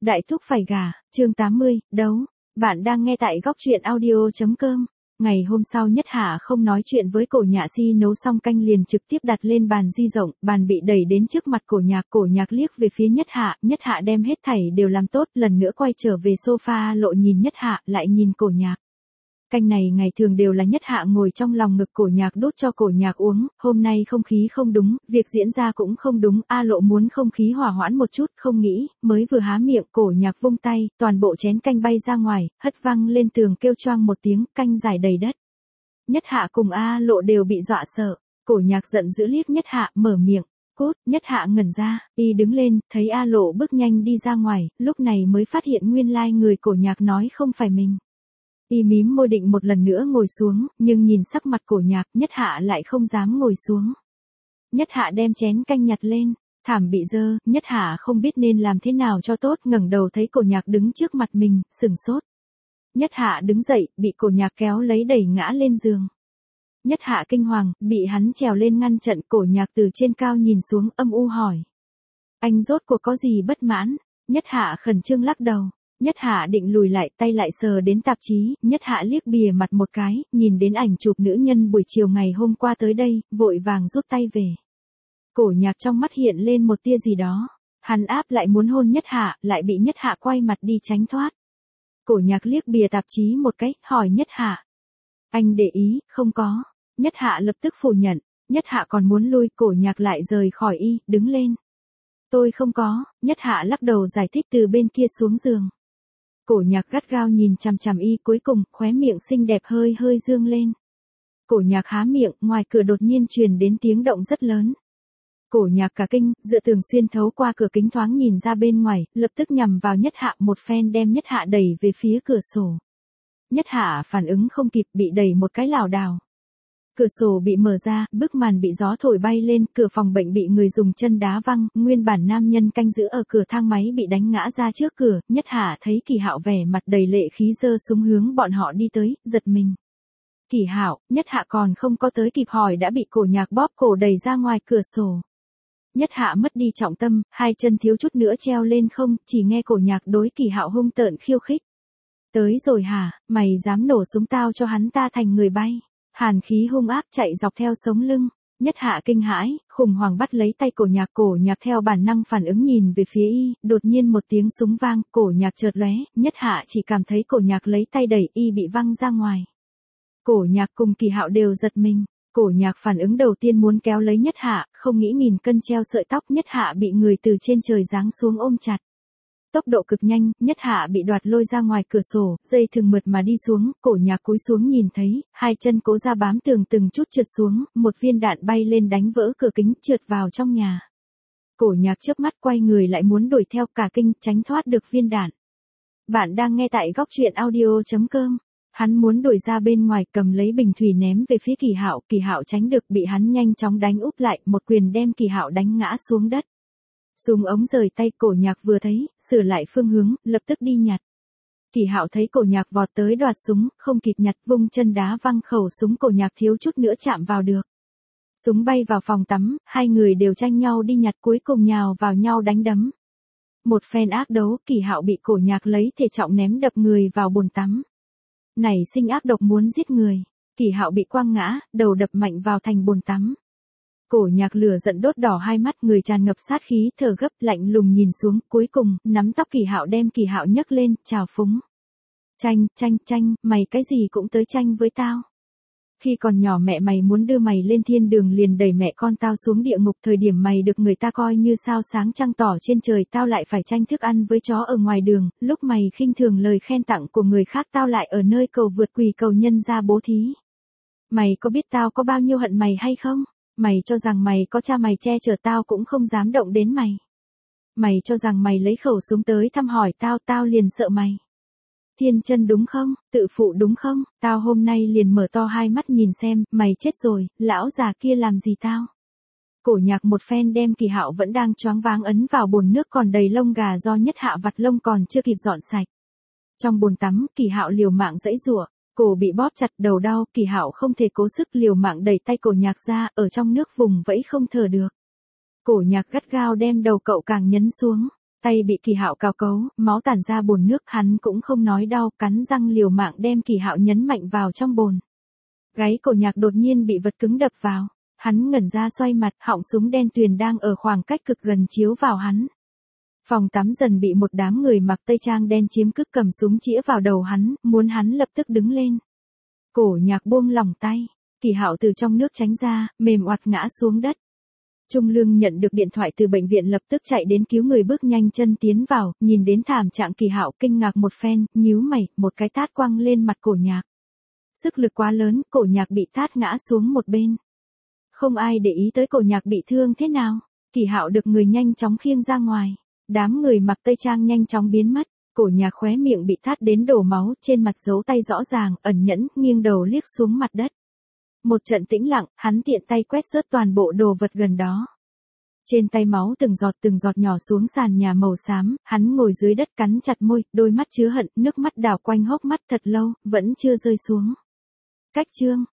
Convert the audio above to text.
Đại thúc phải gả, chương 80, đấu. Bạn đang nghe tại góc truyện audio.com. Ngày hôm sau Nhất Hạ không nói chuyện với Cổ Nhạ Si, nấu xong canh liền trực tiếp đặt lên bàn di rộng, bàn bị đẩy đến trước mặt Cổ Nhạc liếc về phía Nhất Hạ đem hết thảy đều làm tốt, lần nữa quay trở về sofa lộ nhìn Nhất Hạ, lại nhìn Cổ Nhạc. Canh này ngày thường đều là Nhất Hạ ngồi trong lòng ngực Cổ Nhạc đút cho Cổ Nhạc uống, hôm nay không khí không đúng, việc diễn ra cũng không đúng, A Lộ muốn không khí hòa hoãn một chút, không nghĩ, mới vừa há miệng, Cổ Nhạc vung tay, toàn bộ chén canh bay ra ngoài, hất văng lên tường kêu choang một tiếng, canh rải đầy đất. Nhất Hạ cùng A Lộ đều bị dọa sợ, Cổ Nhạc giận dữ liếc Nhất Hạ, mở miệng. Cút, Nhất Hạ ngẩn ra, y đứng lên, thấy A Lộ bước nhanh đi ra ngoài, lúc này mới phát hiện nguyên lai người Cổ Nhạc nói không phải mình. Y mím môi định một lần nữa ngồi xuống, nhưng nhìn sắc mặt Cổ Nhạc, Nhất Hạ lại không dám ngồi xuống. Nhất Hạ đem chén canh nhặt lên, thảm bị dơ, Nhất Hạ không biết nên làm thế nào cho tốt, ngẩng đầu thấy Cổ Nhạc đứng trước mặt mình, sửng sốt. Nhất Hạ đứng dậy, bị Cổ Nhạc kéo lấy đẩy ngã lên giường. Nhất Hạ kinh hoàng, bị hắn trèo lên ngăn trận. Cổ Nhạc từ trên cao nhìn xuống, âm u hỏi. Anh rốt cuộc có gì bất mãn? Nhất Hạ khẩn trương lắc đầu. Nhất Hạ định lùi lại, tay lại sờ đến tạp chí, Nhất Hạ liếc bìa mặt một cái, nhìn đến ảnh chụp nữ nhân buổi chiều ngày hôm qua tới đây, vội vàng rút tay về. Cổ Nhạc trong mắt hiện lên một tia gì đó, hắn áp lại muốn hôn Nhất Hạ, lại bị Nhất Hạ quay mặt đi tránh thoát. Cổ Nhạc liếc bìa tạp chí một cái, hỏi Nhất Hạ. Anh để ý, không có. Nhất Hạ lập tức phủ nhận, Nhất Hạ còn muốn lui, Cổ Nhạc lại rời khỏi y, đứng lên. Tôi không có, Nhất Hạ lắc đầu giải thích từ bên kia xuống giường. Cổ Nhạc gắt gao nhìn chằm chằm y, cuối cùng, khóe miệng xinh đẹp hơi hơi dương lên. Cổ Nhạc há miệng, ngoài cửa đột nhiên truyền đến tiếng động rất lớn. Cổ Nhạc cả kinh, dựa tường xuyên thấu qua cửa kính thoáng nhìn ra bên ngoài, lập tức nhằm vào Nhất Hạ một phen đem Nhất Hạ đẩy về phía cửa sổ. Nhất Hạ phản ứng không kịp, bị đẩy một cái lảo đảo. Cửa sổ bị mở ra, bức màn bị gió thổi bay lên, cửa phòng bệnh bị người dùng chân đá văng, nguyên bản nam nhân canh giữ ở cửa thang máy bị đánh ngã ra trước cửa. Nhất Hạ thấy Kỳ Hạo vẻ mặt đầy lệ khí giơ súng hướng bọn họ đi tới, giật mình. Kỳ Hạo, Nhất Hạ còn không có tới kịp hỏi đã bị Cổ Nhạc bóp cổ đẩy ra ngoài cửa sổ. Nhất Hạ mất đi trọng tâm, hai chân thiếu chút nữa treo lên không, chỉ nghe Cổ Nhạc đối Kỳ Hạo hung tợn khiêu khích. Tới rồi hả, mày dám nổ súng tao cho hắn ta thành người bay. Hàn khí hung ác chạy dọc theo sống lưng. Nhất Hạ kinh hãi, khủng hoảng bắt lấy tay Cổ Nhạc theo bản năng phản ứng nhìn về phía y, đột nhiên một tiếng súng vang, Cổ Nhạc chợt lóe, Nhất Hạ chỉ cảm thấy Cổ Nhạc lấy tay đẩy y bị văng ra ngoài. Cổ Nhạc cùng Kỳ Hạo đều giật mình, Cổ Nhạc phản ứng đầu tiên muốn kéo lấy Nhất Hạ, không nghĩ nghìn cân treo sợi tóc, Nhất Hạ bị người từ trên trời giáng xuống ôm chặt. Tốc độ cực nhanh, Nhất Hạ bị đoạt lôi ra ngoài cửa sổ, dây thừng mượt mà đi xuống, Cổ Nhạc cúi xuống nhìn thấy, hai chân cố ra bám tường từng chút trượt xuống, một viên đạn bay lên đánh vỡ cửa kính, trượt vào trong nhà. Cổ Nhạc chớp mắt quay người lại muốn đuổi theo, cả kinh, tránh thoát được viên đạn. Bạn đang nghe tại góc truyện audio.com. Hắn muốn đuổi ra bên ngoài, cầm lấy bình thủy ném về phía Kỳ Hạo tránh được, bị hắn nhanh chóng đánh úp lại, một quyền đem Kỳ Hạo đánh ngã xuống đất. Súng ống rời tay, Cổ Nhạc vừa thấy, sửa lại phương hướng, lập tức đi nhặt. Kỳ Hạo thấy Cổ Nhạc vọt tới đoạt súng, không kịp nhặt, vung chân đá văng khẩu súng, Cổ Nhạc thiếu chút nữa chạm vào được. Súng bay vào phòng tắm, hai người đều tranh nhau đi nhặt, cuối cùng nhào vào nhau đánh đấm. Một phen ác đấu, Kỳ Hạo bị Cổ Nhạc lấy thể trọng ném đập người vào bồn tắm. Nảy sinh ác độc muốn giết người, Kỳ Hạo bị quăng ngã, đầu đập mạnh vào thành bồn tắm. Cổ Nhạc lửa giận đốt đỏ hai mắt, người tràn ngập sát khí, thở gấp, lạnh lùng nhìn xuống, cuối cùng, nắm tóc Kỳ Hạo đem Kỳ Hạo nhấc lên, chào phúng. Tranh, mày cái gì cũng tới tranh với tao. Khi còn nhỏ mẹ mày muốn đưa mày lên thiên đường liền đẩy mẹ con tao xuống địa ngục, thời điểm mày được người ta coi như sao sáng trăng tỏ trên trời, tao lại phải tranh thức ăn với chó ở ngoài đường, lúc mày khinh thường lời khen tặng của người khác, tao lại ở nơi cầu vượt quỳ cầu nhân ra bố thí. Mày có biết tao có bao nhiêu hận mày hay không? Mày cho rằng mày có cha mày che chở tao cũng không dám động đến mày. Mày cho rằng mày lấy khẩu súng tới thăm hỏi tao, tao liền sợ mày. Thiên chân đúng không, tự phụ đúng không, tao hôm nay liền mở to hai mắt nhìn xem, mày chết rồi, lão già kia làm gì tao. Cổ Nhạc một phen đem Kỳ Hạo vẫn đang choáng váng ấn vào bồn nước còn đầy lông gà do Nhất Hạ vặt lông còn chưa kịp dọn sạch. Trong bồn tắm, Kỳ Hạo liều mạng giãy giụa, cổ bị bóp chặt, đầu đau, Kỳ Hạo không thể cố sức, liều mạng đẩy tay Cổ Nhạc ra, ở trong nước vùng vẫy không thở được. Cổ Nhạc gắt gao đem đầu cậu càng nhấn xuống. Tay bị Kỳ Hạo cào cấu, máu tản ra bồn nước, hắn cũng không nói đau, cắn răng liều mạng đem Kỳ Hạo nhấn mạnh vào trong bồn. Gáy Cổ Nhạc đột nhiên bị vật cứng đập vào, hắn ngẩn ra xoay mặt, họng súng đen tuyền đang ở khoảng cách cực gần chiếu vào hắn. Phòng tắm dần bị một đám người mặc tây trang đen chiếm cứ, cầm súng chĩa vào đầu hắn, muốn hắn lập tức đứng lên. Cổ Nhạc buông lỏng tay, Kỳ Hạo từ trong nước tránh ra, mềm oặt ngã xuống đất. Trung Lương nhận được điện thoại từ bệnh viện lập tức chạy đến cứu người, bước nhanh chân tiến vào, nhìn đến thảm trạng Kỳ Hạo kinh ngạc một phen, nhíu mày, một cái tát quăng lên mặt Cổ Nhạc. Sức lực quá lớn, Cổ Nhạc bị tát ngã xuống một bên. Không ai để ý tới Cổ Nhạc bị thương thế nào, Kỳ Hạo được người nhanh chóng khiêng ra ngoài. Đám người mặc tây trang nhanh chóng biến mất, Cổ Nhạc khóe miệng bị tát đến đổ máu, trên mặt dấu tay rõ ràng, ẩn nhẫn, nghiêng đầu liếc xuống mặt đất. Một trận tĩnh lặng, hắn tiện tay quét rớt toàn bộ đồ vật gần đó. Trên tay máu từng giọt nhỏ xuống sàn nhà màu xám, hắn ngồi dưới đất cắn chặt môi, đôi mắt chứa hận, nước mắt đảo quanh hốc mắt thật lâu, vẫn chưa rơi xuống. Cách chương